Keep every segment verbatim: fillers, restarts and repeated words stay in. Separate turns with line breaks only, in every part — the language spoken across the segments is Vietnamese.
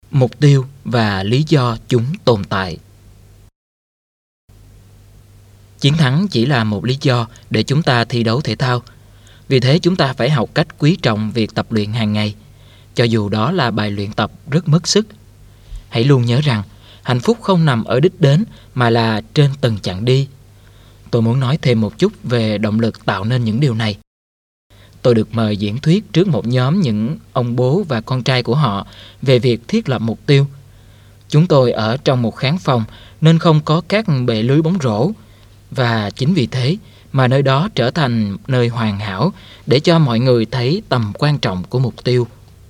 Mục tiêu và lý do chúng tồn tại. Chiến thắng chỉ là một lý do để chúng ta thi đấu thể thao. Vì thế chúng ta phải học cách quý trọng việc tập luyện hàng ngày, cho dù đó là bài luyện tập rất mất sức. Hãy luôn nhớ rằng hạnh phúc không nằm ở đích đến mà là trên từng chặng đi. Tôi muốn nói thêm một chút về động lực tạo nên những điều này. Tôi được mời diễn thuyết trước một nhóm những ông bố và con trai của họ về việc thiết lập mục tiêu. Chúng tôi ở trong một khán phòng nên không có các bệ lưới bóng rổ, và chính vì thế mà nơi đó trở thành nơi hoàn hảo để cho mọi người thấy tầm quan trọng của mục tiêu.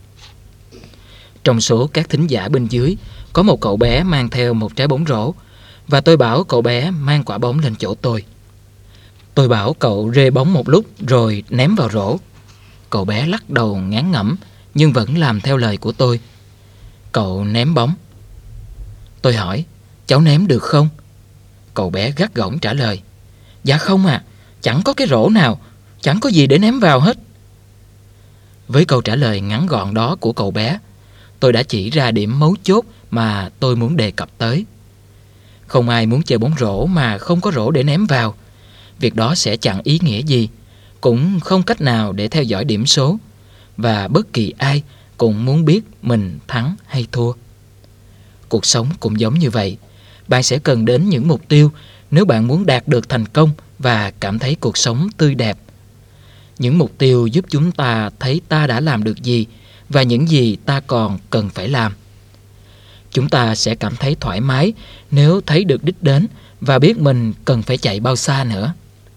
Trong số các thính giả bên dưới, có một cậu bé mang theo một trái bóng rổ, và tôi bảo cậu bé mang quả bóng lên chỗ tôi. Tôi bảo cậu rê bóng một lúc rồi ném vào rổ. Cậu bé lắc đầu ngán ngẩm nhưng vẫn làm theo lời của tôi. Cậu ném bóng. Tôi hỏi, cháu ném được không? Cậu bé gắt gỏng trả lời, dạ không ạ, à, chẳng có cái rổ nào, chẳng có gì để ném vào hết. Với câu trả lời ngắn gọn đó của cậu bé, tôi đã chỉ ra điểm mấu chốt mà tôi muốn đề cập tới. Không ai muốn chơi bóng rổ mà không có rổ để ném vào. Việc đó sẽ chẳng ý nghĩa gì, cũng không cách nào để theo dõi điểm số, và bất kỳ ai cũng muốn biết mình thắng hay thua. Cuộc sống cũng giống như vậy. Bạn sẽ cần đến những mục tiêu nếu bạn muốn đạt được thành công và cảm thấy cuộc sống tươi đẹp. Những mục tiêu giúp chúng ta thấy ta đã làm được gì và những gì ta còn cần phải làm. Chúng ta sẽ cảm thấy thoải mái nếu thấy được đích đến và biết mình cần phải chạy bao xa nữa.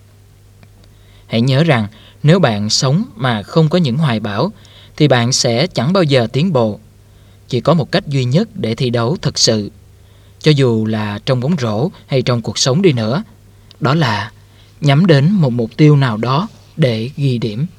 Hãy nhớ rằng nếu bạn sống mà không có những hoài bão thì bạn sẽ chẳng bao giờ tiến bộ. Chỉ có một cách duy nhất để thi đấu thực sự, cho dù là trong bóng rổ hay trong cuộc sống đi nữa, đó là nhắm đến một mục tiêu nào đó để ghi điểm.